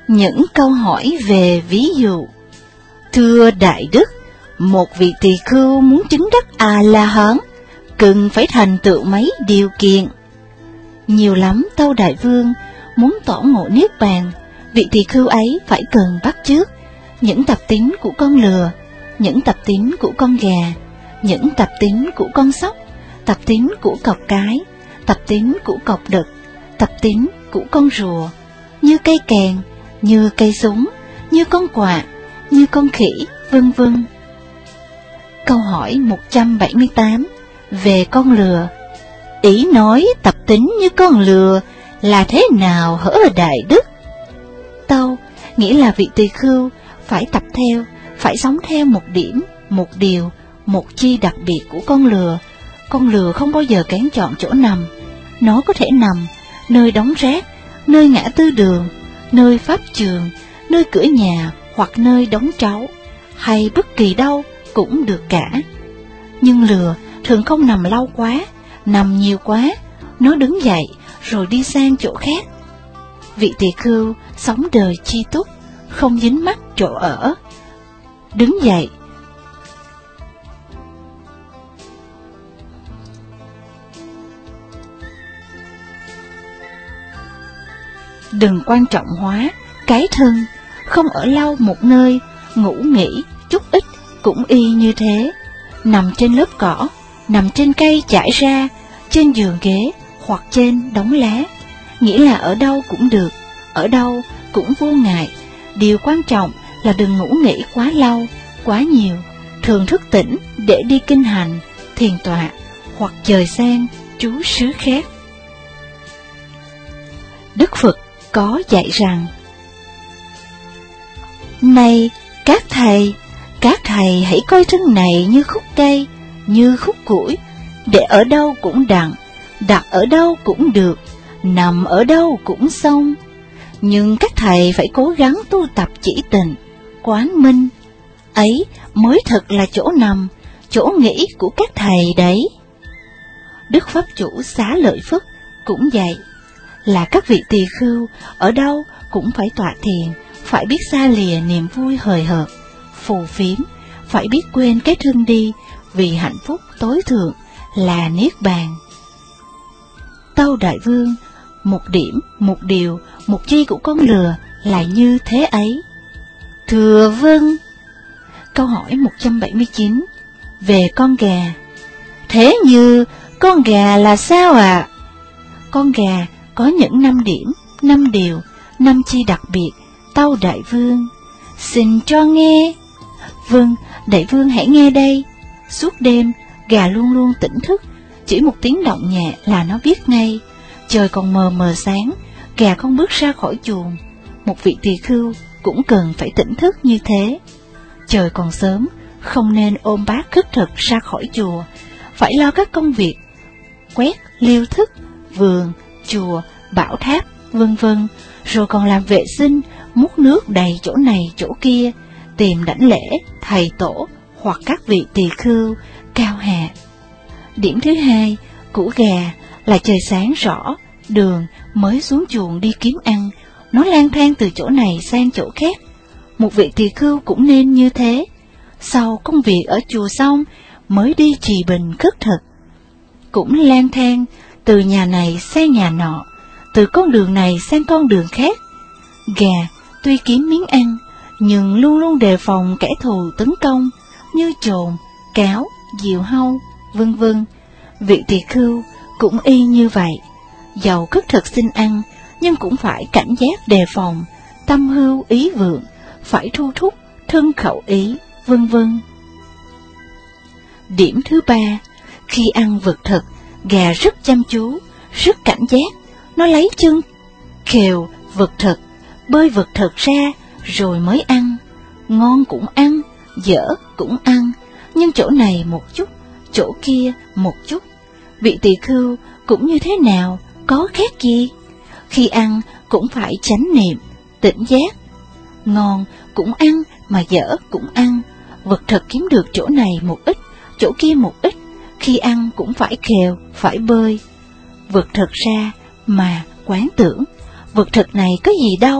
Những câu hỏi về ví dụ. Thưa Đại Đức, một vị tỳ khưu muốn chứng đắc A-la-hán, cần phải thành tựu mấy điều kiện? Nhiều lắm tâu Đại Vương, muốn tỏ ngộ niết bàn, vị tỳ khưu ấy phải cần bắt chước những tập tính của con lừa, những tập tính của con gà, những tập tính của con sóc, tập tính của cọp cái, tập tính của cọp đực, tập tính của con rùa, như cây kèn, như cây súng, như con quạ, như con khỉ, vân vân. Câu hỏi 178 về con lừa. Ý nói tập tính như con lừa là thế nào hỡi Đại Đức? Tâu, nghĩa là vị tỳ khưu phải tập theo, phải sống theo một điểm, một điều, một chi đặc biệt của con lừa. Con lừa không bao giờ kén chọn chỗ nằm. Nó có thể nằm nơi đóng rác, nơi ngã tư đường, nơi pháp trường, nơi cửa nhà hoặc nơi đóng trấu, hay bất kỳ đâu cũng được cả. Nhưng lừa thường không nằm lâu quá, nằm nhiều quá, nó đứng dậy rồi đi sang chỗ khác. Vị tỳ khưu sống đời chi túc, không dính mắc chỗ ở, đứng dậy. Đừng quan trọng hóa cái thân, không ở lâu một nơi, ngủ nghỉ chút ít cũng y như thế. Nằm trên lớp cỏ, nằm trên cây trải ra, trên giường ghế hoặc trên đống lá, nghĩa là ở đâu cũng được, ở đâu cũng vô ngại. Điều quan trọng là đừng ngủ nghỉ quá lâu, quá nhiều, thường thức tỉnh để đi kinh hành, thiền tọa hoặc dời sang trú xứ khác. Đức Phật có dạy rằng: Này các thầy hãy coi thân này như khúc cây, như khúc củi, để ở đâu cũng đặng, đặt ở đâu cũng được, nằm ở đâu cũng xong. Nhưng các thầy phải cố gắng tu tập chỉ tịnh, quán minh, ấy mới thật là chỗ nằm, chỗ nghỉ của các thầy đấy. Đức Pháp Chủ Xá Lợi Phất cũng dạy là các vị tỳ khưu ở đâu cũng phải tọa thiền, phải biết xa lìa niềm vui hời hợt, phù phiếm, phải biết quên cái thân đi, vì hạnh phúc tối thượng là niết bàn. Tâu Đại Vương, một điểm, một điều, một chi của con lừa là như thế ấy. Thưa vâng. Câu hỏi 179 về con gà. Thế như con gà là sao ạ? Con gà có những 5 điểm, 5 điều, 5 chi đặc biệt. Tâu Đại Vương, xin cho nghe. Vâng, Đại Vương hãy nghe đây. Suốt đêm, gà luôn luôn tỉnh thức, chỉ một tiếng động nhẹ là nó biết ngay. Trời còn mờ mờ sáng, gà không bước ra khỏi chuồng. Một vị tỳ khưu cũng cần phải tỉnh thức như thế. Trời còn sớm, không nên ôm bát khất thực ra khỏi chùa, phải lo các công việc quét, liêu thức, vườn, chùa, bảo tháp, vân vân, rồi còn làm vệ sinh, múc nước đầy chỗ này chỗ kia, tìm đảnh lễ thầy tổ hoặc các vị tỳ khưu cao hạ. Điểm thứ hai của gà là trời sáng rõ, đường mới xuống chuồng đi kiếm ăn, nó lang thang từ chỗ này sang chỗ khác. Một vị tỳ khưu cũng nên như thế. Sau công việc ở chùa xong mới đi trì bình khất thực, cũng lang thang từ nhà này sang nhà nọ, từ con đường này sang con đường khác. Gà tuy kiếm miếng ăn, nhưng luôn luôn đề phòng kẻ thù tấn công như trồn, cáo, diều hâu, vân vân. Vị tỳ khưu cũng y như vậy, dầu khất thực xin ăn, nhưng cũng phải cảnh giác đề phòng, tâm hưu ý vượng, phải thu thúc thân khẩu ý, vân vân. Điểm thứ ba, khi ăn vật thực, gà rất chăm chú, rất cảnh giác, nó lấy chân khều vật thực, bơi vật thực ra rồi mới ăn. Ngon cũng ăn, dở cũng ăn, nhưng chỗ này một chút, chỗ kia một chút. Vị tỳ khưu cũng như thế nào, có khác gì? Khi ăn cũng phải chánh niệm, tỉnh giác. Ngon cũng ăn mà dở cũng ăn, vật thực kiếm được chỗ này một ít, chỗ kia một ít. Khi ăn cũng phải khều, phải bơi. Vật thực ra mà quán tưởng, vật thực này có gì đâu,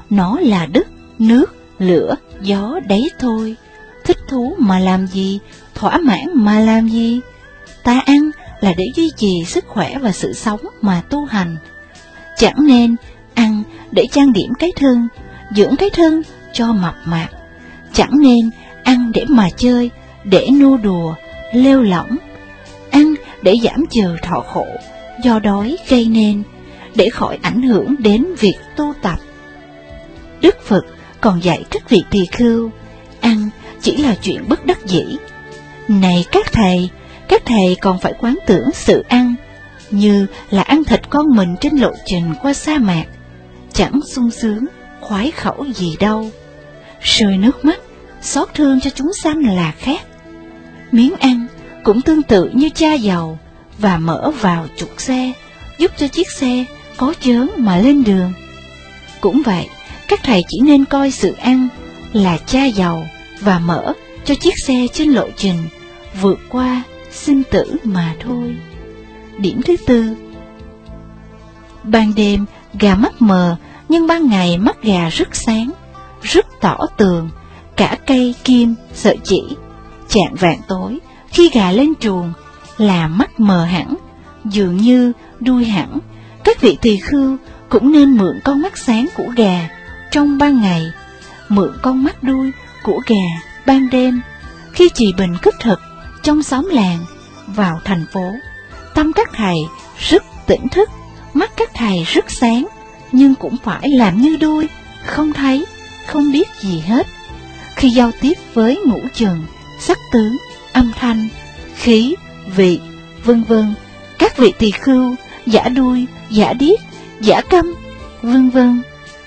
Nó là đất, nước, lửa, gió đấy thôi. Thích thú mà làm gì, thỏa mãn mà làm gì? Ta ăn là để duy trì sức khỏe và sự sống mà tu hành. Chẳng nên ăn để trang điểm cái thân, dưỡng cái thân cho mập mạp. Chẳng nên ăn để mà chơi, để nô đùa, lêu lỏng. Ăn để giảm trừ thọ khổ do đói gây nên, để khỏi ảnh hưởng đến việc tu tập. Đức Phật còn dạy các vị tỳ khưu, ăn chỉ là chuyện bất đắc dĩ. Này các thầy còn phải quán tưởng sự ăn, như là ăn thịt con mình trên lộ trình qua sa mạc, chẳng sung sướng, khoái khẩu gì đâu. Rơi nước mắt, xót thương cho chúng sanh là khác. Miếng ăn cũng tương tự như cha dầu và mỡ vào trục xe, giúp cho chiếc xe có chớn mà lên đường. Cũng vậy, các thầy chỉ nên coi sự ăn là cha dầu và mỡ cho chiếc xe trên lộ trình vượt qua sinh tử mà thôi. Điểm thứ tư, ban đêm gà mắt mờ, nhưng ban ngày mắt gà rất sáng, rất tỏ tường, cả cây kim sợi chỉ. Chạng vạng tối, khi gà lên chuồng là mắt mờ hẳn, dường như đuôi hẳn. Các vị tỳ khưu cũng nên mượn con mắt sáng của gà trong ban ngày, mượn con mắt đuôi của gà ban đêm. Khi trì bình cất thực trong xóm làng, vào thành phố, tâm các thầy rất tỉnh thức, mắt các thầy rất sáng, nhưng cũng phải làm như đuôi, không thấy, không biết gì hết. Khi giao tiếp với ngũ trần, sắc tướng, âm thanh, khí, vị, vân vân, các vị tỳ khưu giả đuôi, giả điếc, giả câm, vân vân.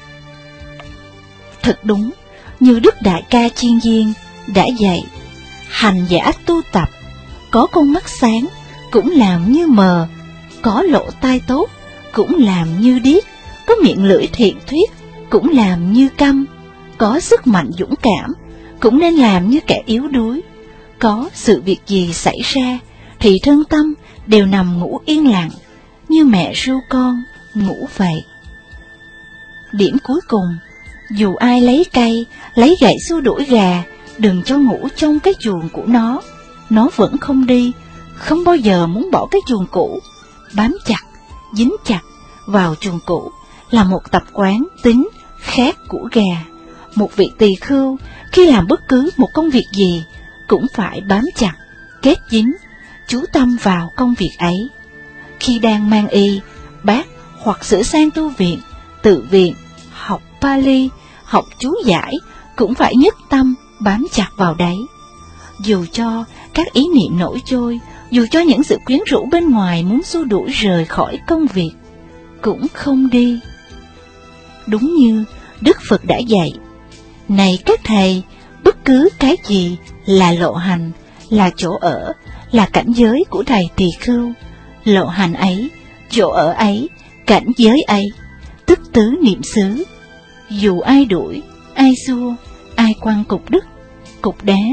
Thật đúng như Đức Đại Ca Chiên Viên đã dạy, hành giả tu tập, có con mắt sáng cũng làm như mờ, có lỗ tai tốt cũng làm như điếc, có miệng lưỡi thiện thuyết cũng làm như câm, có sức mạnh dũng cảm cũng nên làm như kẻ yếu đuối. Có sự việc gì xảy ra thì thân tâm đều nằm ngủ yên lặng, như mẹ ru con ngủ vậy. Điểm cuối cùng, dù ai lấy cây, lấy gậy xua đuổi gà, đừng cho ngủ trong cái chuồng của nó vẫn không đi, không bao giờ muốn bỏ cái chuồng cũ, bám chặt, dính chặt vào chuồng cũ là một tập quán tính khác của gà. Một vị tỳ khưu khi làm bất cứ một công việc gì cũng phải bám chặt, kết dính, chú tâm vào công việc ấy. Khi đang mang y, bát hoặc sửa sang tu viện, tự viện, học Pali, học chú giải, cũng phải nhất tâm bám chặt vào đấy. Dù cho các ý niệm nổi trôi, dù cho những sự quyến rũ bên ngoài muốn xua đuổi rời khỏi công việc, cũng không đi. Đúng như Đức Phật đã dạy, này các thầy, bất cứ cái gì là lộ hành, là chỗ ở, là cảnh giới của thầy tỳ khưu. Lộ hành ấy, chỗ ở ấy, cảnh giới ấy, tức tứ niệm xứ. Dù ai đuổi, ai xua, ai quăng cục đất, cục đá,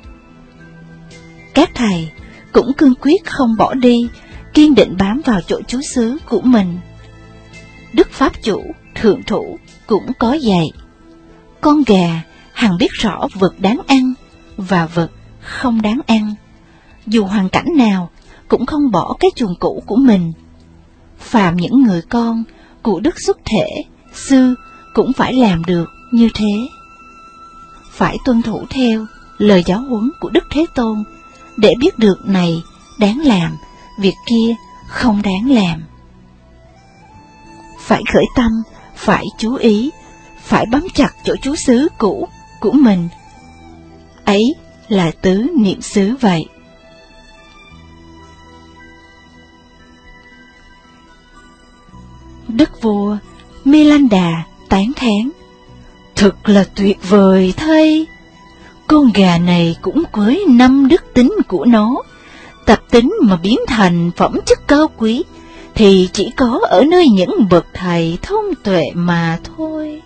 các thầy cũng cương quyết không bỏ đi, kiên định bám vào chỗ trú xứ của mình. Đức Pháp Chủ, Thượng Thủ cũng có dạy, con gà hằng biết rõ vật đáng ăn và vật không đáng ăn, dù hoàn cảnh nào cũng không bỏ cái chuồng cũ của mình. Phàm những người con của Đức Xuất Thể, Sư cũng phải làm được như thế. Phải tuân thủ theo lời giáo huấn của Đức Thế Tôn để biết được này đáng làm, việc kia không đáng làm. Phải khởi tâm, phải chú ý, phải bám chặt chỗ trú xứ cũ của mình. Ấy là tứ niệm xứ vậy. Đức vua Milanda tán thán, thật là tuyệt vời thay. Con gà này cũng với 5 đức tính của nó, tập tính mà biến thành phẩm chất cao quý thì chỉ có ở nơi những bậc thầy thông tuệ mà thôi.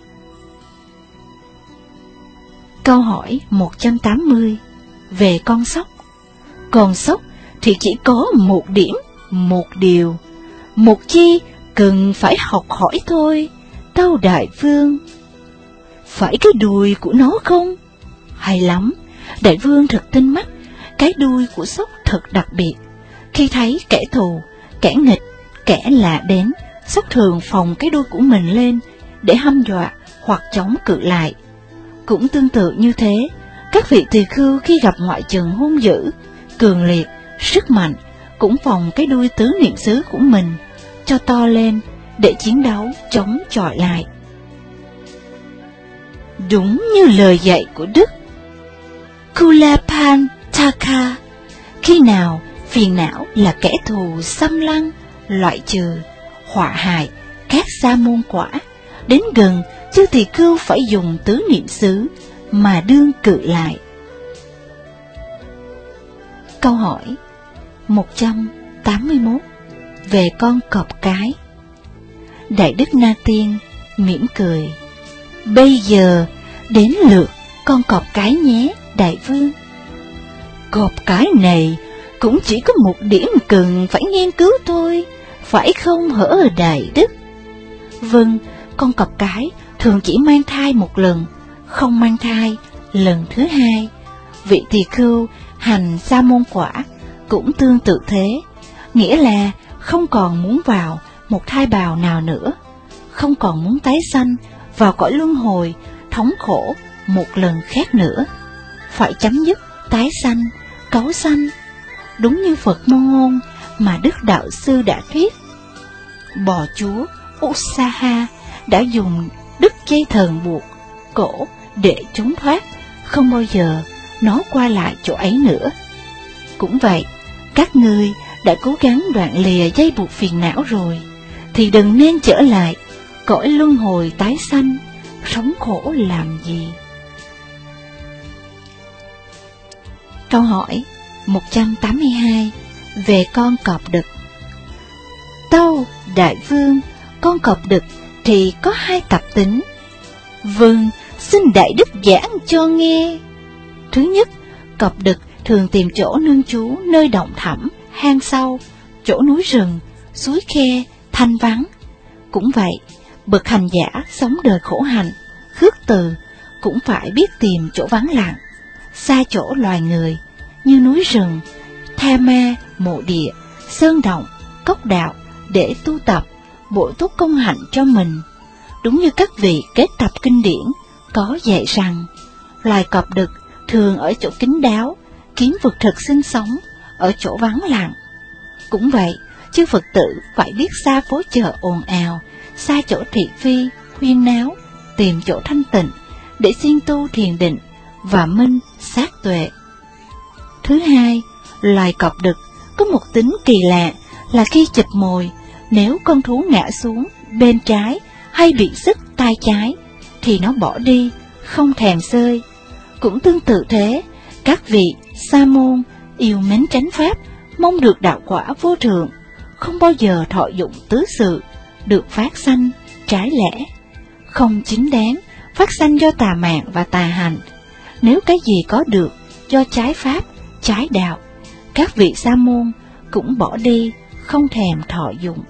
Câu hỏi 180 về con sóc. Con sóc thì chỉ có một điểm, một điều, một chi cần phải học hỏi thôi, tâu đại vương. Phải cái đuôi của nó không? Hay lắm, đại vương thật tinh mắt, cái đuôi của sóc thật đặc biệt. Khi thấy kẻ thù, kẻ nghịch, kẻ lạ đến, sóc thường phồng cái đuôi của mình lên để hăm dọa hoặc chống cự lại. Cũng tương tự như thế, các vị tỳ khưu khi gặp ngoại trừng hung dữ, cường liệt, sức mạnh, cũng phồng cái đuôi tứ niệm xứ của mình cho to lên để chiến đấu chống chọi lại. Đúng như lời dạy của Đức Kulapantaka, khi nào phiền não là kẻ thù xâm lăng, loại trừ, họa hại các sa môn quả, đến gần chư tỳ khưu phải dùng tứ niệm xứ mà đương cự lại. Câu hỏi 181 về con cọp cái. Đại đức Na Tiên mỉm cười: bây giờ đến lượt con cọp cái nhé, đại vương. Cọp cái này cũng chỉ có một điểm cần phải nghiên cứu thôi, phải không hở đại đức? Vâng, con cọp cái thường chỉ mang thai một lần, không mang thai lần thứ hai. Vị tỳ khưu hành sa môn quả cũng tương tự thế, nghĩa là không còn muốn vào một thai bào nào nữa, không còn muốn tái sanh vào cõi luân hồi thống khổ một lần khác nữa, phải chấm dứt tái sanh, cấu sanh, đúng như Phật môn ngôn mà Đức Đạo Sư đã thuyết. Bò chúa Usaha đã dùng đứt dây thần buộc cổ để trốn thoát, không bao giờ nó qua lại chỗ ấy nữa. Cũng vậy, các ngươi đã cố gắng đoạn lìa dây buộc phiền não rồi, thì đừng nên trở lại cõi luân hồi tái sanh, sống khổ làm gì. Câu hỏi 182 về con cọp đực. Tâu đại vương, con cọp đực thì có hai tập tính. Vâng, xin đại đức giảng cho nghe. Thứ nhất, cọp đực thường tìm chỗ nương trú nơi động thẳm, hang sâu, chỗ núi rừng, suối khe, thanh vắng. Cũng vậy, bậc hành giả sống đời khổ hạnh, khước từ, cũng phải biết tìm chỗ vắng lặng, xa chỗ loài người, như núi rừng, tha ma, mộ địa, sơn động, cốc đạo, để tu tập, bổ túc công hạnh cho mình. Đúng như các vị kết tập kinh điển có dạy rằng, loài cọp đực thường ở chỗ kín đáo, kiếm vực thực sinh sống, ở chỗ vắng lặng. Cũng vậy, chư Phật tử phải biết xa phố chợ ồn ào, xa chỗ thị phi, huyên náo, tìm chỗ thanh tịnh, để siêng tu thiền định và minh sát tuệ. Thứ hai, loài cọp đực có một tính kỳ lạ là khi chụp mồi, nếu con thú ngã xuống bên trái hay bị sức tay trái, thì nó bỏ đi, không thèm xơi. Cũng tương tự thế, các vị sa môn yêu mến chánh pháp, mong được đạo quả vô thượng, không bao giờ thọ dụng tứ sự, được phát sanh trái lẽ, không chính đáng, phát sanh do tà mạn và tà hành. Nếu cái gì có được do trái pháp, trái đạo, các vị sa môn cũng bỏ đi, không thèm thọ dụng.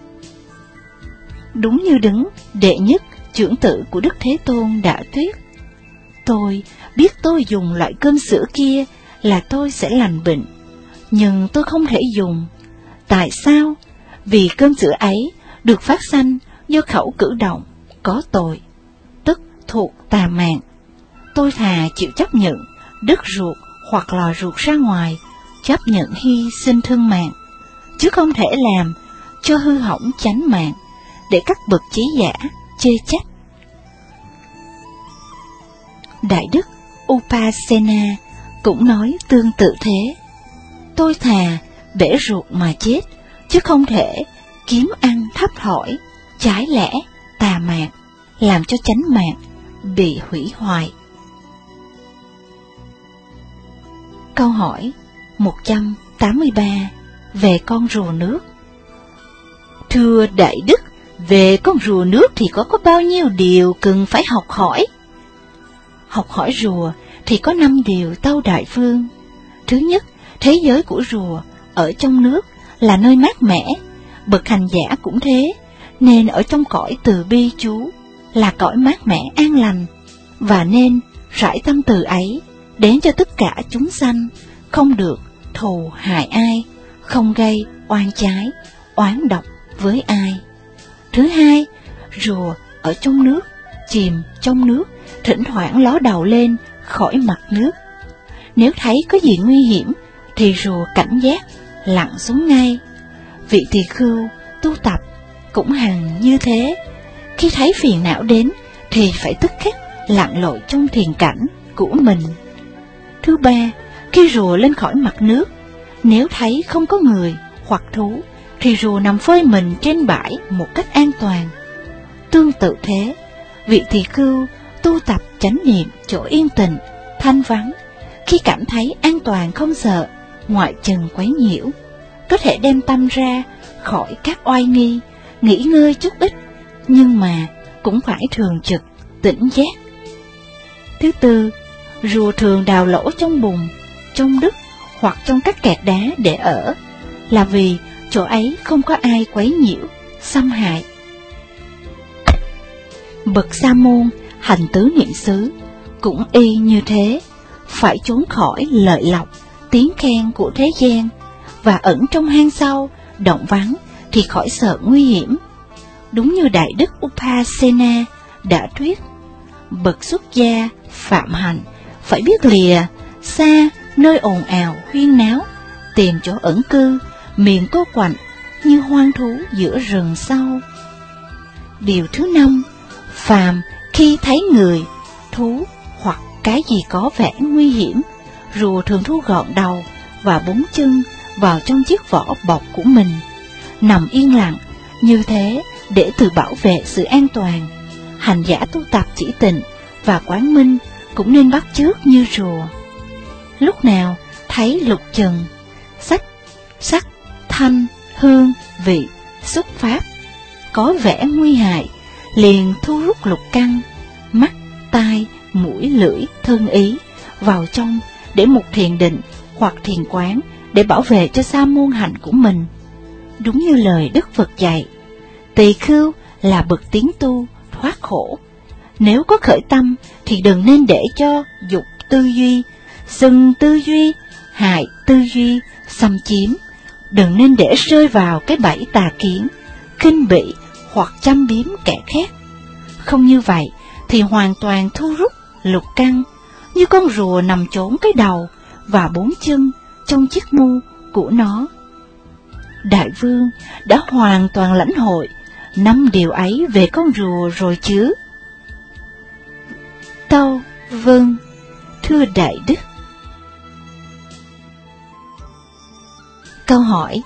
Đúng như đứng đệ nhất trưởng tử của Đức Thế Tôn đã thuyết: tôi biết tôi dùng loại cơm sữa kia là tôi sẽ lành bệnh, nhưng tôi không thể dùng. Tại sao? Vì cơm sữa ấy được phát sanh do khẩu cử động có tội, tức thuộc tà mạn. Tôi thà chịu chấp nhận đứt ruột hoặc lò ruột ra ngoài, chấp nhận hy sinh thương mạng, chứ không thể làm cho hư hỏng chánh mạng để các bậc trí giả chê trách. Đại đức Upasena cũng nói tương tự thế: tôi thà bể ruột mà chết, chứ không thể kiếm ăn thấp thỏi, trái lẽ, tà mạn, làm cho chánh mạng bị hủy hoại. Câu hỏi 183 về con rùa nước. Thưa đại đức, về con rùa nước thì có bao nhiêu điều cần phải học hỏi? Học hỏi rùa thì có 5 điều tâu đại vương. Thứ nhất, thế giới của rùa ở trong nước là nơi mát mẻ, bậc hành giả cũng thế, nên ở trong cõi từ bi chú là cõi mát mẻ an lành. và nên rải tâm từ ấy đến cho tất cả chúng sanh, không được thù hại ai, không gây oan trái, oán độc với ai. Thứ hai, rùa ở trong nước, chìm trong nước, thỉnh thoảng ló đầu lên khỏi mặt nước. Nếu thấy có gì nguy hiểm thì rùa cảnh giác lặn xuống ngay. Vị tỳ khưu tu tập cũng hằng như thế, khi thấy phiền não đến thì phải tức khắc lặn lội trong thiền cảnh của mình. Thứ ba, khi rùa lên khỏi mặt nước, nếu thấy không có người hoặc thú thì rùa nằm phơi mình trên bãi một cách an toàn. Tương tự thế, vị tỳ khưu tu tập chánh niệm chỗ yên tĩnh, thanh vắng, khi cảm thấy an toàn không sợ ngoại trần quấy nhiễu, có thể đem tâm ra khỏi các oai nghi, nghỉ ngơi chút ít, nhưng mà cũng phải thường trực, tỉnh giác. Thứ tư, rùa thường đào lỗ trong bùn, trong đất hoặc trong các kẹt đá để ở, là vì chỗ ấy không có ai quấy nhiễu, xâm hại. Bậc sa môn hành tứ niệm xứ cũng y như thế, phải trốn khỏi lợi lộc, tiếng khen của thế gian, và ẩn trong hang sâu, động vắng thì khỏi sợ nguy hiểm. Đúng như Đại Đức Upasena đã thuyết, bậc xuất gia phạm hạnh phải biết lìa xa nơi ồn ào huyên náo, tìm chỗ ẩn cư, miền cô quạnh như hoang thú giữa rừng sâu. Điều thứ năm, phàm khi thấy người, thú hoặc cái gì có vẻ nguy hiểm, rùa thường thu gọn đầu và bốn chân vào trong chiếc vỏ bọc của mình, nằm yên lặng như thế để tự bảo vệ sự an toàn. Hành giả tu tập chỉ tịnh và quán minh cũng nên bắt chước như rùa. Lúc nào thấy lục trần, sắc, thanh, hương, vị, xúc pháp có vẻ nguy hại, liền thu rút lục căn, mắt, tai, mũi, lưỡi, thân ý vào trong để một thiền định hoặc thiền quán để bảo vệ cho sa môn hạnh của mình. Đúng như lời Đức Phật dạy, tỳ khưu là bậc tiến tu thoát khổ. Nếu có khởi tâm thì đừng nên để cho dục tư duy, sân tư duy, hại tư duy xâm chiếm. Đừng nên để rơi vào cái bẫy tà kiến, khinh bỉ hoặc châm biếm kẻ khác. Không như vậy thì hoàn toàn thu rút lục căn, như con rùa nằm trốn cái đầu và bốn chân trong chiếc mu của nó. Đại vương đã hoàn toàn lãnh hội 5 điều ấy về con rùa rồi chứ? Tâu vâng, thưa Đại Đức. Câu hỏi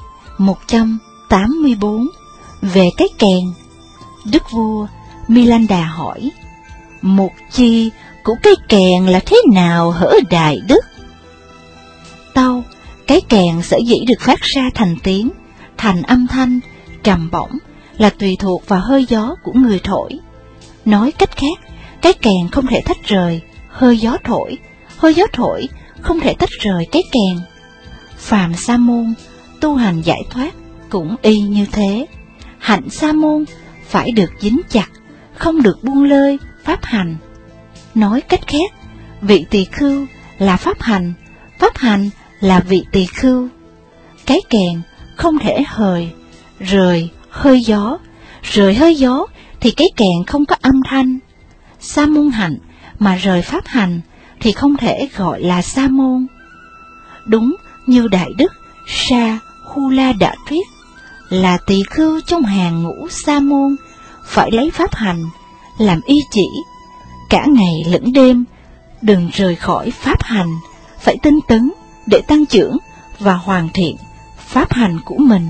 184 về cái kèn. Đức vua Milanda hỏi, một chi của cây kèn là thế nào hỡi Đại Đức? Tâu, cái kèn sở dĩ được phát ra thành tiếng, thành âm thanh, trầm bổng là tùy thuộc vào hơi gió của người thổi. Nói cách khác, cái kèn không thể tách rời hơi gió thổi không thể tách rời cái kèn. Phàm sa môn tu hành giải thoát cũng y như thế. Hạnh sa môn phải được dính chặt, không được buông lơi pháp hành. Nói cách khác, vị tỳ khưu là pháp hành là vị tỳ khưu. Cái kèn không thể rời hơi gió thì cái kèn không có âm thanh. Sa môn hạnh mà rời pháp hành thì không thể gọi là sa môn. Đúng như Đại Đức Sa Hula đã thuyết, là tỳ khưu trong hàng ngũ sa môn phải lấy pháp hành làm y chỉ, cả ngày lẫn đêm đừng rời khỏi pháp hành, phải tinh tấn để tăng trưởng và hoàn thiện pháp hành của mình.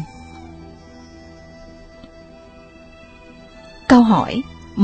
Câu hỏi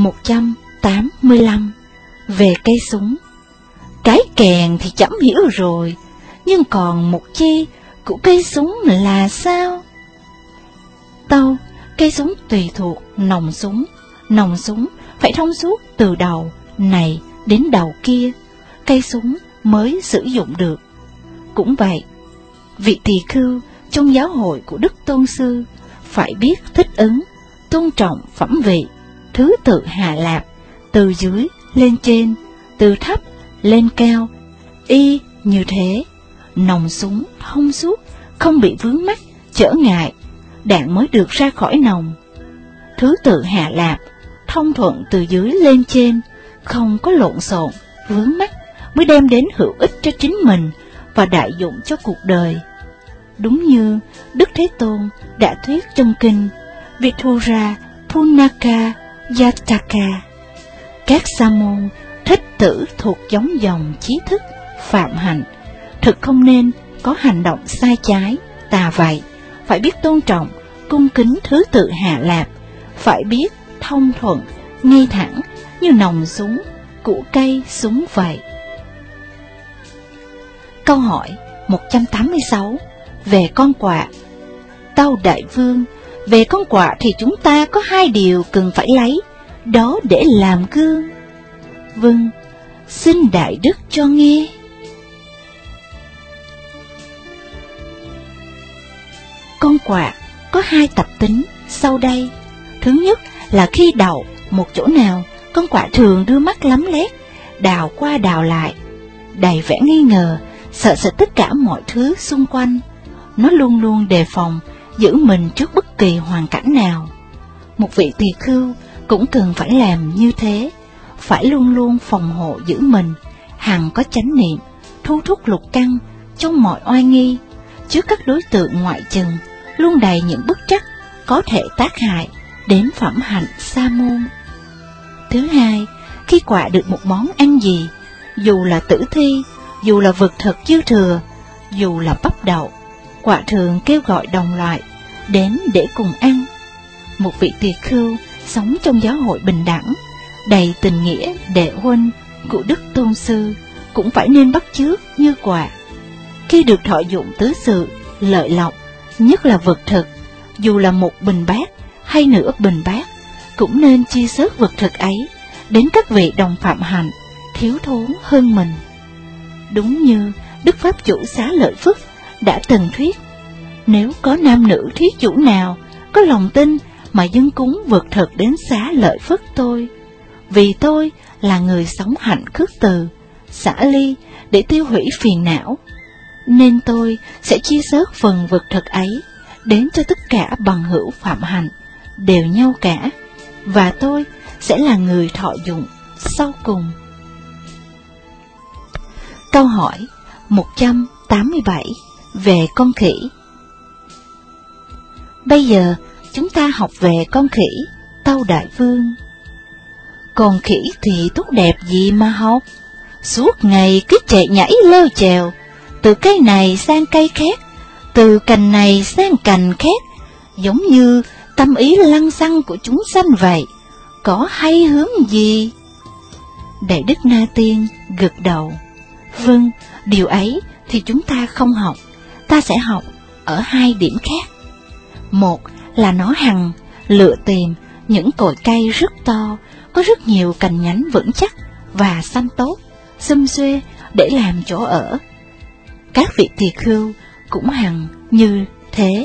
185 về cây súng. Cái kèn thì chấm hiểu rồi, nhưng còn một chi của cây súng là sao? Tâu, cây súng tùy thuộc nòng súng phải thông suốt từ đầu này đến đầu kia, cây súng mới sử dụng được. Cũng vậy, vị tỳ khưu trong giáo hội của Đức Tôn Sư phải biết thích ứng, tôn trọng phẩm vị, thứ tự hạ lạp, từ dưới lên trên, từ thấp lên cao, y như thế, nòng súng thông suốt, không bị vướng mắc, trở ngại, đạn mới được ra khỏi nòng. Thứ tự hạ lạp, thông thuận từ dưới lên trên, không có lộn xộn, vướng mắc, mới đem đến hữu ích cho chính mình và đại dụng cho cuộc đời. Đúng như Đức Thế Tôn đã thuyết trong kinh Vithura Punaka Yataka, các sa môn thích tử thuộc giống dòng trí thức phạm hạnh, thực không nên có hành động sai trái, tà vậy, phải biết tôn trọng, cung kính thứ tự hạ lạp, phải biết thông thuận, ngay thẳng như nòng súng, củ cây súng vậy. Câu hỏi 186 về con quạ. Tâu Đại Vương, về con quạ thì chúng ta có hai điều cần phải lấy, đó để làm gương. Vâng, xin Đại Đức cho nghe. Con quạ có hai tập tính sau đây. Thứ nhất là khi đậu một chỗ nào, con quạ thường đưa mắt lấm lét, đào qua đào lại, đầy vẻ nghi ngờ, sợ sệt tất cả mọi thứ xung quanh. Nó luôn luôn đề phòng, giữ mình trước bất kỳ hoàn cảnh nào. Một vị tỳ khưu cũng cần phải làm như thế, phải luôn luôn phòng hộ giữ mình, hằng có chánh niệm, thu thúc lục căn trong mọi oai nghi, trước các đối tượng ngoại trừng, luôn đầy những bất trắc có thể tác hại đến phẩm hạnh sa môn. Thứ hai, khi quạ được một món ăn gì, dù là tử thi, dù là vật thực dư thừa, dù là bắp đậu, quạ thường kêu gọi đồng loại đến để cùng ăn. Một vị tỳ khưu sống trong giáo hội bình đẳng, đầy tình nghĩa đệ huynh của Đức Tôn Sư, cũng phải nên bắt chước như quạ. Khi được thọ dụng tứ sự, lợi lộc, nhất là vật thực, dù là một bình bát hay nửa bình bát, cũng nên chia sớt vật thực ấy đến các vị đồng phạm hạnh, thiếu thốn hơn mình. Đúng như Đức Pháp Chủ Xá Lợi Phất đã từng thuyết, nếu có nam nữ thí chủ nào có lòng tin mà dâng cúng vật thực đến Xá Lợi Phất tôi, vì tôi là người sống hạnh khước từ, xả ly để tiêu hủy phiền não, nên tôi sẽ chia sớt phần vật thực ấy đến cho tất cả bằng hữu phạm hạnh đều nhau cả, và tôi sẽ là người thọ dụng sau cùng. Câu hỏi 187 về con khỉ. Bây giờ chúng ta học về con khỉ, Tâu Đại Vương. Con khỉ thì tốt đẹp gì mà học, suốt ngày cứ chạy nhảy lơ chèo, từ cây này sang cây khác, từ cành này sang cành khác, giống như tâm ý lăng xăng của chúng sanh vậy, có hay hướng gì? Đại Đức Na Tiên gật đầu. Vâng, điều ấy thì chúng ta không học, ta sẽ học ở hai điểm khác. Một là nó hằng lựa tìm những cội cây rất to, có rất nhiều cành nhánh vững chắc và xanh tốt, xum xuê để làm chỗ ở. Các vị tỳ khưu cũng hằng như thế.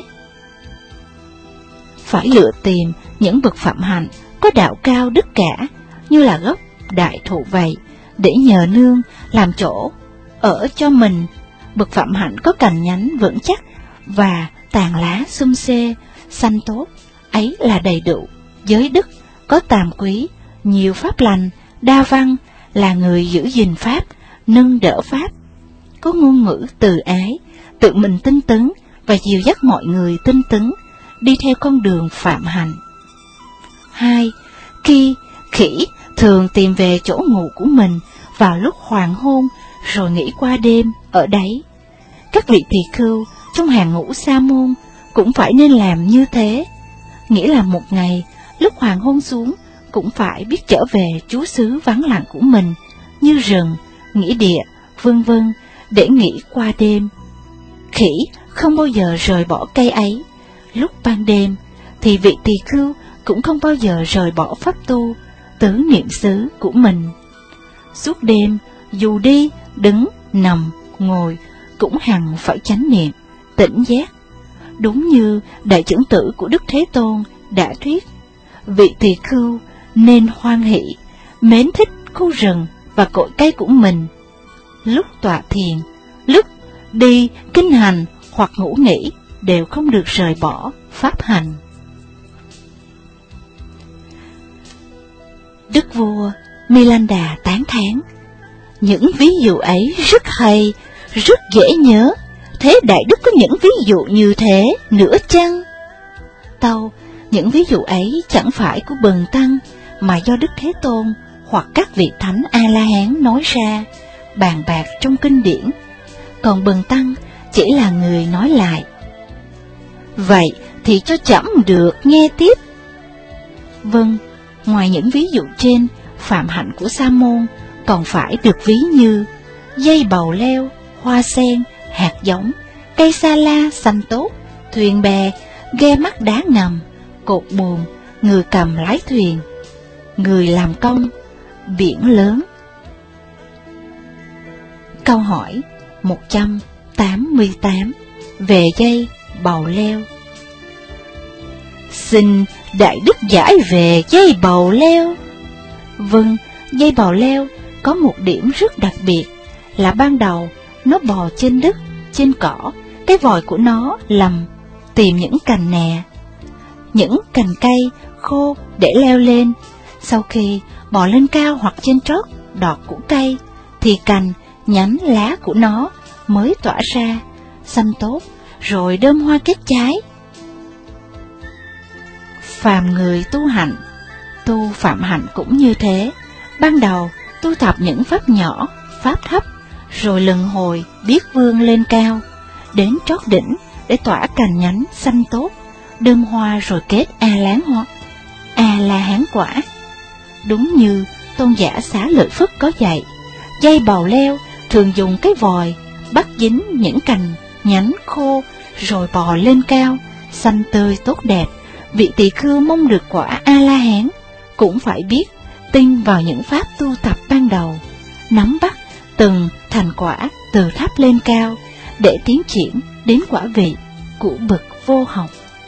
Phải lựa tìm những bậc phạm hạnh có đạo cao đức cả, như là gốc đại thụ vậy, để nhờ nương làm chỗ ở cho mình. Bậc phạm hạnh có cành nhánh vững chắc và tàn lá xum xê, xanh tốt, ấy là đầy đủ giới đức, có tàm quý, nhiều pháp lành, đa văn, là người giữ gìn pháp, nâng đỡ pháp, có ngôn ngữ từ ái, tự mình tinh tấn và dìu dắt mọi người tinh tấn đi theo con đường phạm hạnh. 2. Khi khỉ thường tìm về chỗ ngủ của mình vào lúc hoàng hôn rồi nghỉ qua đêm ở đấy. Các vị tỳ khưu trong hàng ngũ sa môn cũng phải nên làm như thế, nghĩa là một ngày lúc hoàng hôn xuống cũng phải biết trở về trú xứ vắng lặng của mình, như rừng, nghĩa địa, vân vân, để nghỉ qua đêm. Khỉ không bao giờ rời bỏ cây ấy. Lúc ban đêm thì vị tỳ khưu cũng không bao giờ rời bỏ pháp tu, tứ niệm xứ của mình. Suốt đêm, dù đi, đứng, nằm, ngồi, cũng hằng phải chánh niệm, tỉnh giác. Đúng như đại trưởng tử của Đức Thế Tôn đã thuyết, vị tỳ khưu nên hoan hỷ, mến thích khu rừng, và cội cây của mình. Lúc tọa thiền, lúc đi kinh hành hoặc ngủ nghỉ đều không được rời bỏ pháp hành. Đức vua Milinda tán thán: những ví dụ ấy rất hay, rất dễ nhớ. Thế Đại Đức có những ví dụ như thế nữa chăng? Tâu: những ví dụ ấy chẳng phải của Bần Tăng, mà do Đức Thế Tôn hoặc các vị Thánh A-la-hán nói ra, bàn bạc trong kinh điển. Còn Bần Tăng chỉ là người nói lại. Vậy thì cho trẫm được nghe tiếp. Vâng, ngoài những ví dụ trên, phạm hạnh của Sa môn còn phải được ví như dây bầu leo, hoa sen, hạt giống, cây sa la xanh tốt, thuyền bè, ghe mắt đá ngầm, cột buồm, người cầm lái thuyền, người làm công, biển lớn. Câu hỏi 188 về dây bầu leo. Xin Đại Đức giải về dây bầu leo. Vâng, dây bầu leo có một điểm rất đặc biệt là ban đầu nó bò trên đất, trên cỏ, cái vòi của nó lầm tìm những cành nè, những cành cây khô để leo lên. Sau khi bò lên cao hoặc trên trót đọt của cây, thì cành, nhánh, lá của nó mới tỏa ra, xanh tốt, rồi đơm hoa kết trái. Phàm người tu hạnh, tu phạm hạnh cũng như thế. Ban đầu tu tập những pháp nhỏ, pháp thấp, rồi lần hồi biết vươn lên cao, đến trót đỉnh để tỏa cành nhánh xanh tốt, đơm hoa rồi kết A-la-hán quả. Đúng như Tôn giả Xá Lợi Phất có dạy, dây bầu leo thường dùng cái vòi bắt dính những cành nhánh khô rồi bò lên cao, xanh tươi tốt đẹp. Vị tỳ khưu mong được quả A-la-hán cũng phải biết tin vào những pháp tu tập ban đầu, nắm bắt từng thành quả từ thấp lên cao để tiến triển đến quả vị của bậc vô học.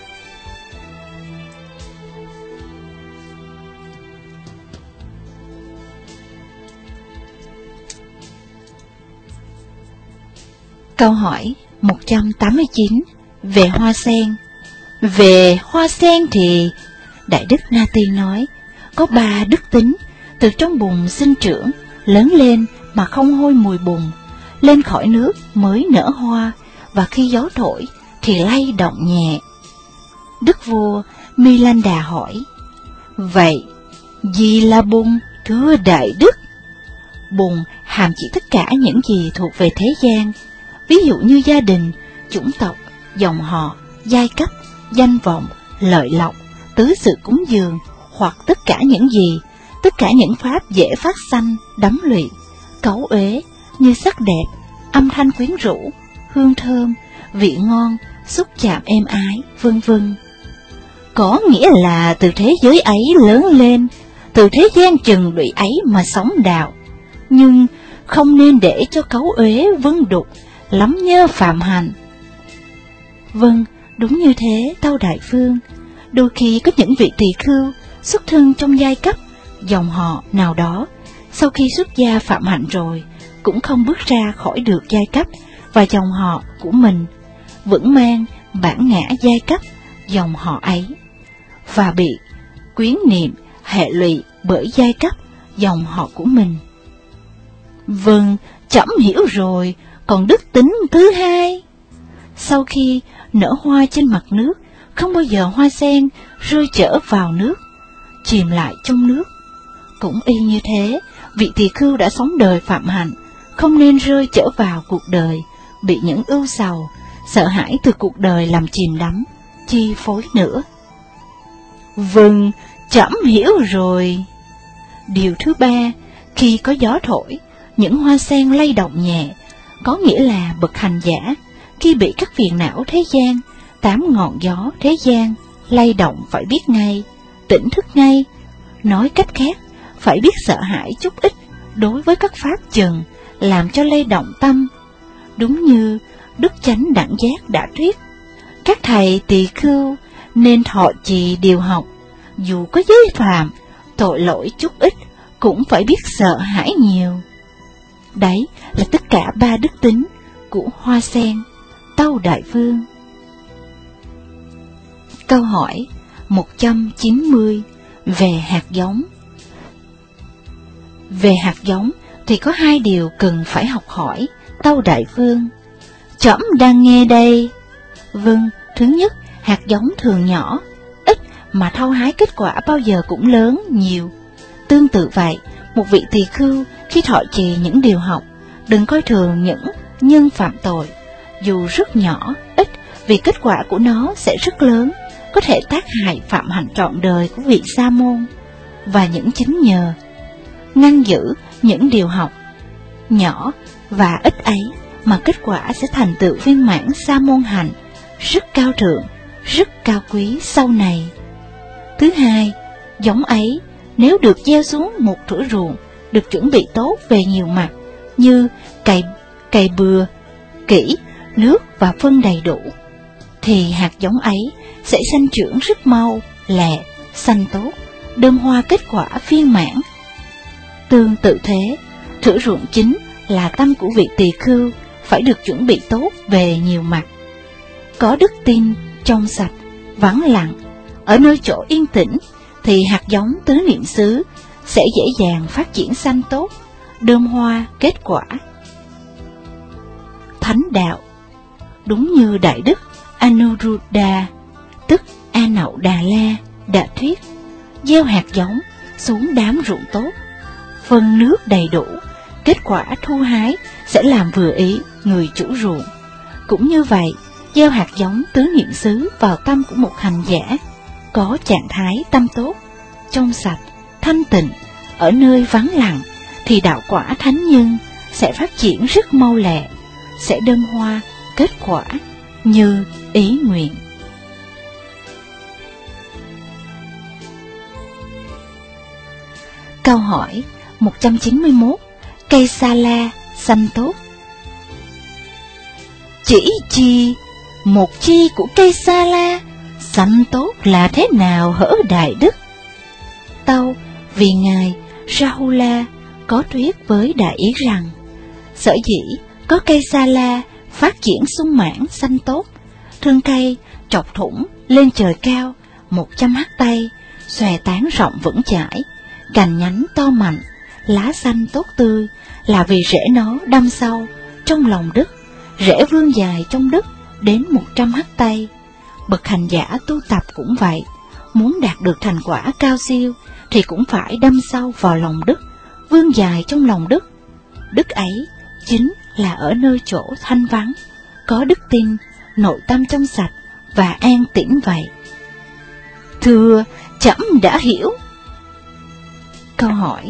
Câu hỏi 189 về hoa sen. Về hoa sen thì Đại Đức Na Tiên nói, có 3 đức tính: từ trong bùn sinh trưởng, lớn lên mà không hôi mùi bùn, lên khỏi nước mới nở hoa, và khi gió thổi thì lay động nhẹ. Đức vua Milinda hỏi: vậy gì là bùn, thưa Đại Đức? Bùn hàm chỉ tất cả những gì thuộc về thế gian, ví dụ như gia đình, chủng tộc, dòng họ, giai cấp, danh vọng, lợi lộc, tứ sự cúng dường, hoặc tất cả những pháp dễ phát sanh, đắm lụy, cấu uế, như sắc đẹp, âm thanh quyến rũ, hương thơm, vị ngon, xúc chạm êm ái, vân vân. Có nghĩa là từ thế giới ấy lớn lên, từ thế gian trần lụy ấy mà sống đạo, nhưng không nên để cho cấu uế vân đục lắm nhơ phạm hành. Vâng, đúng như thế, tâu Đại Phương. Đôi khi có những vị tỳ khưu xuất thân trong giai cấp, dòng họ nào đó, sau khi xuất gia phạm hạnh rồi, cũng không bước ra khỏi được giai cấp và dòng họ của mình, vẫn mang bản ngã giai cấp, dòng họ ấy, và bị quyến niệm hệ lụy bởi giai cấp, dòng họ của mình. Vâng, trẫm hiểu rồi. Còn đức tính thứ hai, sau khi nở hoa trên mặt nước, không bao giờ hoa sen rơi trở vào nước, chìm lại trong nước. Cũng y như thế, vị tỳ khưu đã sống đời phạm hạnh, không nên rơi trở vào cuộc đời, bị những ưu sầu, sợ hãi từ cuộc đời làm chìm đắm, chi phối nữa. Vâng, trẫm hiểu rồi. Điều thứ ba, khi có gió thổi, những hoa sen lay động nhẹ, có nghĩa là bậc hành giả khi bị các phiền não thế gian, 8 ngọn gió thế gian lay động phải biết ngay, tỉnh thức ngay. Nói cách khác, phải biết sợ hãi chút ít đối với các pháp trần làm cho lay động tâm. Đúng như Đức Chánh Đẳng Giác đã thuyết, các thầy tỳ khưu nên thọ trì điều học, dù có giới phạm, tội lỗi chút ít cũng phải biết sợ hãi nhiều. Đấy là tất cả 3 đức tính của hoa sen Tâu Đại Vương. Câu hỏi 190 về hạt giống. Về hạt giống thì có 2 điều cần phải học hỏi Tâu Đại Vương. Trẫm đang nghe đây. Vâng, thứ nhất, hạt giống thường nhỏ, ít mà thâu hái kết quả bao giờ cũng lớn, nhiều. Tương tự vậy, một vị tỳ khưu khi thọ trì những điều học, đừng coi thường những nhân phạm tội, dù rất nhỏ, ít, vì kết quả của nó sẽ rất lớn, có thể tác hại phạm hạnh trọn đời của vị sa môn. Và những chính nhờ ngăn giữ những điều học nhỏ và ít ấy mà kết quả sẽ thành tựu viên mãn sa môn hạnh, rất cao thượng, rất cao quý sau này. Thứ hai, giống ấy nếu được gieo xuống một thửa ruộng, được chuẩn bị tốt về nhiều mặt, như cày bừa kỹ, nước và phân đầy đủ, thì hạt giống ấy sẽ sanh trưởng rất mau, lẹ, xanh tốt, đơm hoa kết quả viên mãn. Tương tự thế, thửa ruộng chính là tâm của vị tỳ khưu phải được chuẩn bị tốt về nhiều mặt. Có đức tin, trong sạch, vắng lặng, ở nơi chỗ yên tĩnh, thì hạt giống tứ niệm xứ sẽ dễ dàng phát triển xanh tốt, đơm hoa kết quả. Thánh đạo, đúng như Đại Đức Anuruddha, tức A Nậu Đà La, đã thuyết, gieo hạt giống xuống đám ruộng tốt, phân nước đầy đủ, kết quả thu hái sẽ làm vừa ý người chủ ruộng. Cũng như vậy, gieo hạt giống tứ niệm xứ vào tâm của một hành giả, có trạng thái tâm tốt, trong sạch, thanh tịnh, ở nơi vắng lặng, thì đạo quả thánh nhân sẽ phát triển rất mau lẹ, sẽ đơm hoa, kết quả như ý nguyện. Câu hỏi 191. Cây sa la xanh tốt. Chỉ chi một chi của cây sa la xanh tốt là thế nào hỡi Đại Đức? Tâu, vì ngài Rahula có thuyết với đại ý rằng, sở dĩ có cây sa la phát triển sung mãn xanh tốt, thân cây trọc thủng lên trời cao 100 hắt tay, xòe tán rộng vững chãi, cành nhánh to mạnh, lá xanh tốt tươi, là vì rễ nó đâm sâu trong lòng đất, rễ vươn dài trong đất đến 100 hắt tay. Bậc hành giả tu tập cũng vậy, muốn đạt được thành quả cao siêu thì cũng phải đâm sâu vào lòng đất, vươn dài trong lòng đất. Đất ấy chính là ở nơi chỗ thanh vắng, có đức tin, nội tâm trong sạch và an tĩnh vậy. Thưa, trẫm đã hiểu. Câu hỏi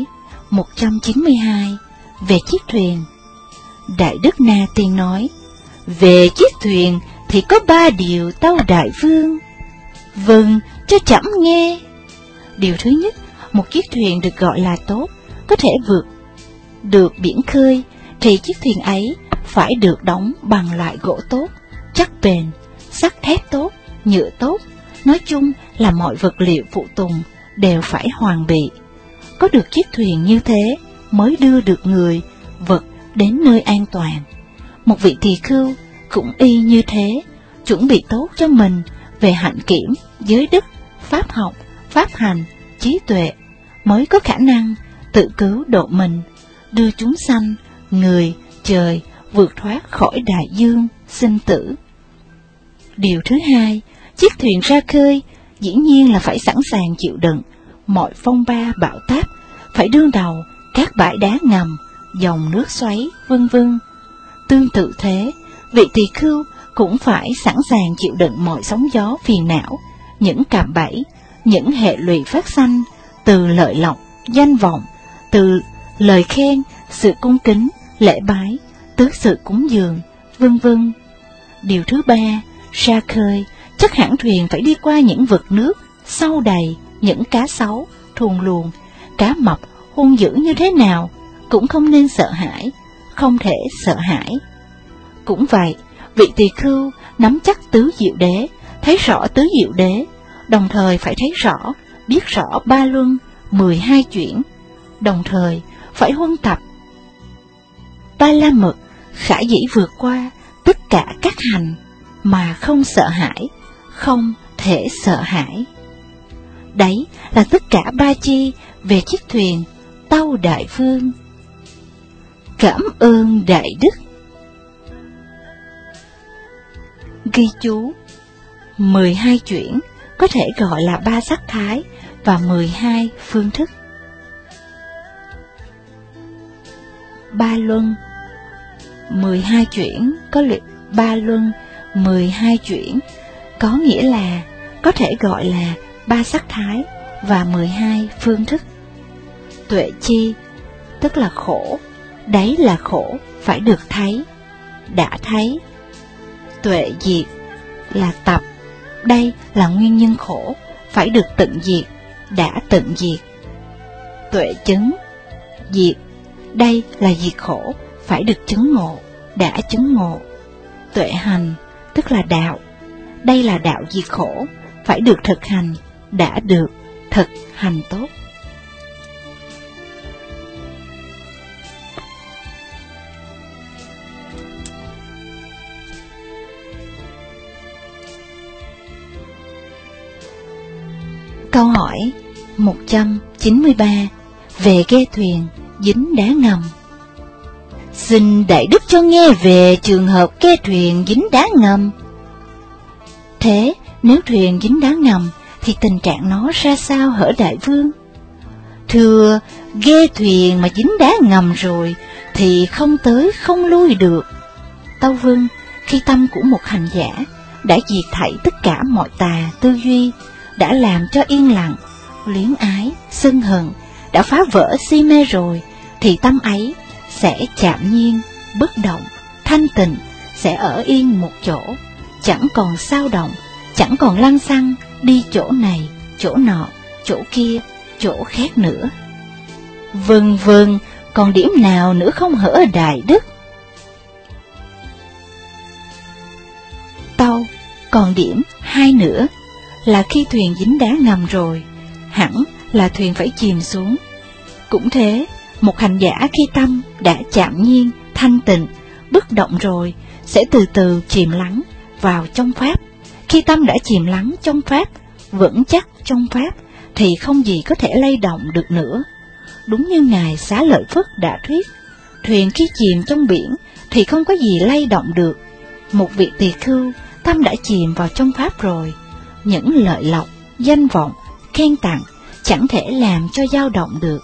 192 về chiếc thuyền. Đại Đức Na Tiên nói, về chiếc thuyền thì có 3 điều tâu Đại Vương. Vâng, cho trẫm nghe. Điều thứ nhất, một chiếc thuyền được gọi là tốt, có thể vượt được biển khơi, thì chiếc thuyền ấy phải được đóng bằng loại gỗ tốt, chắc bền, sắt thép tốt, nhựa tốt, nói chung là mọi vật liệu phụ tùng đều phải hoàn bị. Có được chiếc thuyền như thế mới đưa được người, vật đến nơi an toàn. Một vị tỳ khưu cũng y như thế, chuẩn bị tốt cho mình về hạnh kiểm, giới đức, pháp học, pháp hành, trí tuệ, mới có khả năng tự cứu độ mình, đưa chúng sanh, người, trời vượt thoát khỏi đại dương, sinh tử. Điều thứ hai, chiếc thuyền ra khơi dĩ nhiên là phải sẵn sàng chịu đựng mọi phong ba bão táp, phải đương đầu các bãi đá ngầm, dòng nước xoáy, vân vân. Tương tự thế, vị tỳ khưu cũng phải sẵn sàng chịu đựng mọi sóng gió phiền não, những cạm bẫy, những hệ lụy phát sanh từ lợi lộc, danh vọng, từ lời khen, sự cung kính, lễ bái, tứ sự cúng dường, vân vân. Điều thứ ba, ra khơi, chắc hẳn thuyền phải đi qua những vực nước sâu đầy, những cá sấu, thuồng luồng, cá mập hung dữ như thế nào, cũng không nên sợ hãi, không thể sợ hãi. Cũng vậy, vị tỳ khưu nắm chắc tứ diệu đế, thấy rõ tứ diệu đế, đồng thời phải thấy rõ, biết rõ ba luân, 12 chuyển, đồng thời phải huân tập. Ba la mật khả dĩ vượt qua tất cả các hành mà không sợ hãi, không thể sợ hãi. Đấy là tất cả ba chi về chiếc thuyền Tâu Đại Vương. Cảm ơn Đại Đức. Ghi chú: 12 chuyển có thể gọi là 3 sắc thái và 12 phương thức. Ba luân 12 chuyển có luyện ba luân 12 chuyển có nghĩa là có thể gọi là 3 sắc thái và 12 phương thức. Tuệ chi tức là khổ, đấy là khổ phải được thấy, đã thấy. Tuệ diệt là tập, đây là nguyên nhân khổ phải được tận diệt, đã tận diệt. Tuệ chứng diệt, đây là diệt khổ phải được chứng ngộ, đã chứng ngộ. Tuệ hành tức là đạo, đây là đạo diệt khổ phải được thực hành, đã được thực hành tốt. Câu hỏi 193 về ghe thuyền dính đá ngầm. Xin Đại Đức cho nghe về trường hợp ghe thuyền dính đá ngầm. Thế nếu thuyền dính đá ngầm thì tình trạng nó ra sao hở Đại Vương? Thưa, ghe thuyền mà dính đá ngầm rồi thì không tới không lui được. Tâu Vương, khi tâm của một hành giả đã diệt thảy tất cả mọi tà tư duy, đã làm cho yên lặng, luyến ái, sân hận, đã phá vỡ si mê rồi, thì tâm ấy sẽ chạm nhiên, bất động, thanh tịnh, sẽ ở yên một chỗ, chẳng còn xao động, chẳng còn lăng xăng, đi chỗ này, chỗ nọ, chỗ kia, chỗ khác nữa. Vâng, còn điểm nào nữa không hở Đại Đức? Tâu, còn điểm 2 nữa, là khi thuyền dính đá ngầm rồi, hẳn là thuyền phải chìm xuống. Cũng thế, một hành giả khi tâm đã chạm nhiên, thanh tịnh, bất động rồi, sẽ từ từ chìm lắng vào trong Pháp. Khi tâm đã chìm lắng trong Pháp, vững chắc trong Pháp, thì không gì có thể lay động được nữa. Đúng như Ngài Xá Lợi Phất đã thuyết, thuyền khi chìm trong biển thì không có gì lay động được. Một vị tỳ khưu, tâm đã chìm vào trong Pháp rồi, những lợi lộc, danh vọng, khen tặng chẳng thể làm cho dao động được.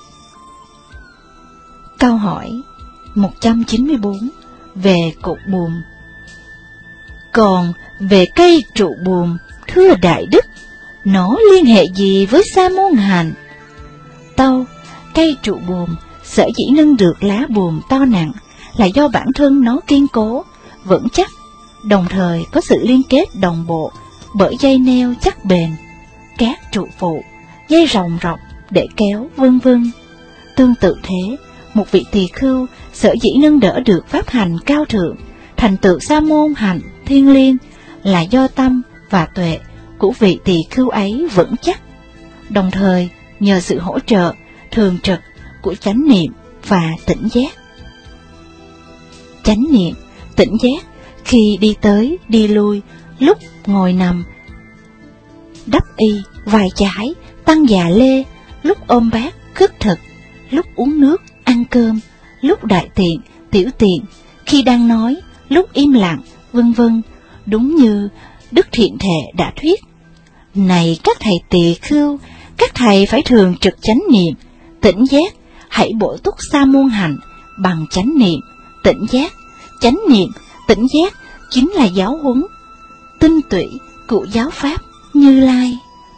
Câu hỏi 194 về cột buồm. Còn về cây trụ buồm, thưa Đại Đức, nó liên hệ gì với sa môn hành? Tâu, cây trụ buồm sở dĩ nâng được lá buồm to nặng là do bản thân nó kiên cố, vững chắc, đồng thời có sự liên kết đồng bộ bởi dây neo chắc bền, các trụ phụ, dây ròng rọc để kéo, vân vân. Tương tự thế, một vị tỳ khưu sở dĩ nâng đỡ được pháp hành cao thượng, thành tựu sa môn hành thiên liêng là do tâm và tuệ của vị tỳ khưu ấy vững chắc, đồng thời nhờ sự hỗ trợ thường trực của chánh niệm và tỉnh giác. Chánh niệm, tỉnh giác khi đi tới, đi lui, lúc ngồi nằm, đắp y, vai trái, tăng già lê, lúc ôm bát, khất thực, lúc uống nước, ăn cơm, lúc đại tiện, tiểu tiện, khi đang nói, lúc im lặng, vân vân, đúng như Đức Thiện Thệ đã thuyết. Này các thầy tỳ khưu, các thầy phải thường trực chánh niệm, tỉnh giác, hãy bổ túc sa môn hành bằng chánh niệm, tỉnh giác. Chánh niệm, tỉnh giác chính là giáo huấn tinh tụy của giáo pháp Như Lai.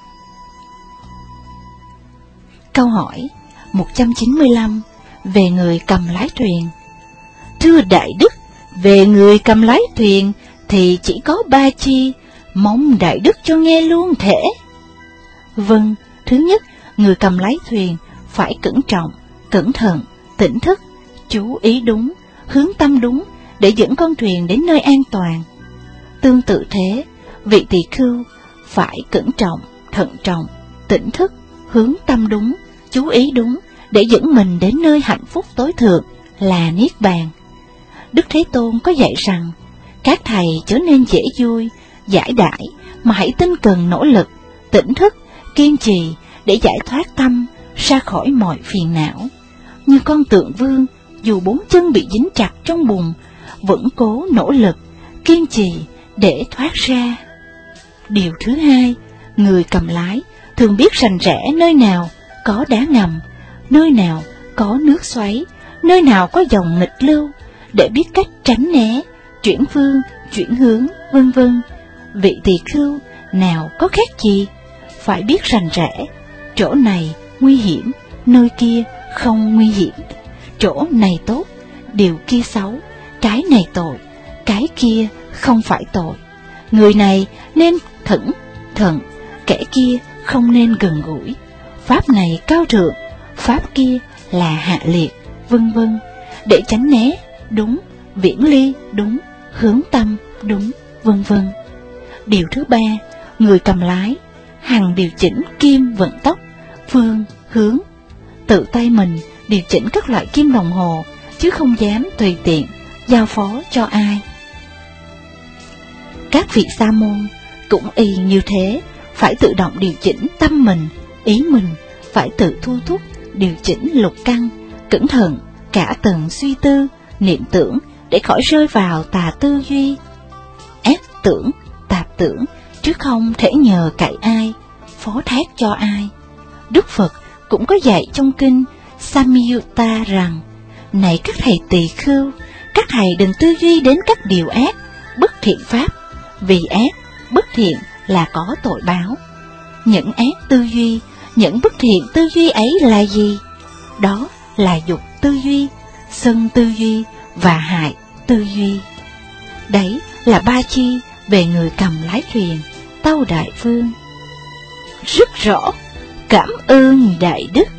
Câu hỏi 195 về người cầm lái thuyền. Thưa Đại Đức, về người cầm lái thuyền thì chỉ có 3 chi, mong Đại Đức cho nghe luôn thể. Vâng, thứ nhất, người cầm lái thuyền phải cẩn trọng, cẩn thận, tỉnh thức, chú ý đúng, hướng tâm đúng để dẫn con thuyền đến nơi an toàn. Tương tự thế, vị tỳ khưu phải cẩn trọng, thận trọng, tỉnh thức, hướng tâm đúng, chú ý đúng để dẫn mình đến nơi hạnh phúc tối thượng là Niết Bàn. Đức Thế Tôn có dạy rằng, các thầy trở nên dễ vui, giải đãi, mà hãy tinh cần nỗ lực, tỉnh thức, kiên trì để giải thoát tâm ra khỏi mọi phiền não. Như con tượng vương, dù 4 chân bị dính chặt trong bùn, vẫn cố nỗ lực, kiên trì để thoát ra. Điều thứ hai, người cầm lái thường biết rành rẽ nơi nào có đá ngầm, nơi nào có nước xoáy, nơi nào có dòng nghịch lưu, để biết cách tránh né, chuyển phương, chuyển hướng, vân vân. Vị tỳ khưu nào có khác gì, phải biết rành rẽ, chỗ này nguy hiểm, nơi kia không nguy hiểm, chỗ này tốt, điều kia xấu, cái này tội, cái kia không phải tội. Người này nên cẩn thận, kẻ kia không nên gần gũi. Pháp này cao thượng, pháp kia là hạ liệt, vân vân, để tránh né đúng, viễn ly đúng, hướng tâm đúng, vân vân. Điều thứ ba, người cầm lái hằng điều chỉnh kim vận tốc, phương, hướng, tự tay mình điều chỉnh các loại kim đồng hồ, chứ không dám tùy tiện giao phó cho ai. Các vị sa môn cũng y như thế, phải tự động điều chỉnh tâm mình, ý mình, phải tự thu thúc điều chỉnh lục căn, cẩn thận cả từng suy tư, niệm tưởng, để khỏi rơi vào tà tư duy, ác tưởng, tạp tưởng, chứ không thể nhờ cậy ai, phó thác cho ai. Đức Phật cũng có dạy trong kinh Samyutta rằng, này các thầy tỳ khưu, các thầy đừng tư duy đến các điều ác, bất thiện pháp, vì ác, bất thiện là có tội báo. Những ác tư duy, những bất thiện tư duy ấy là gì? Đó là dục tư duy, sân tư duy và hại tư duy. Đấy là ba chi về người cầm lái thuyền Tâu Đại Vương. Rất rõ, cảm ơn Đại Đức.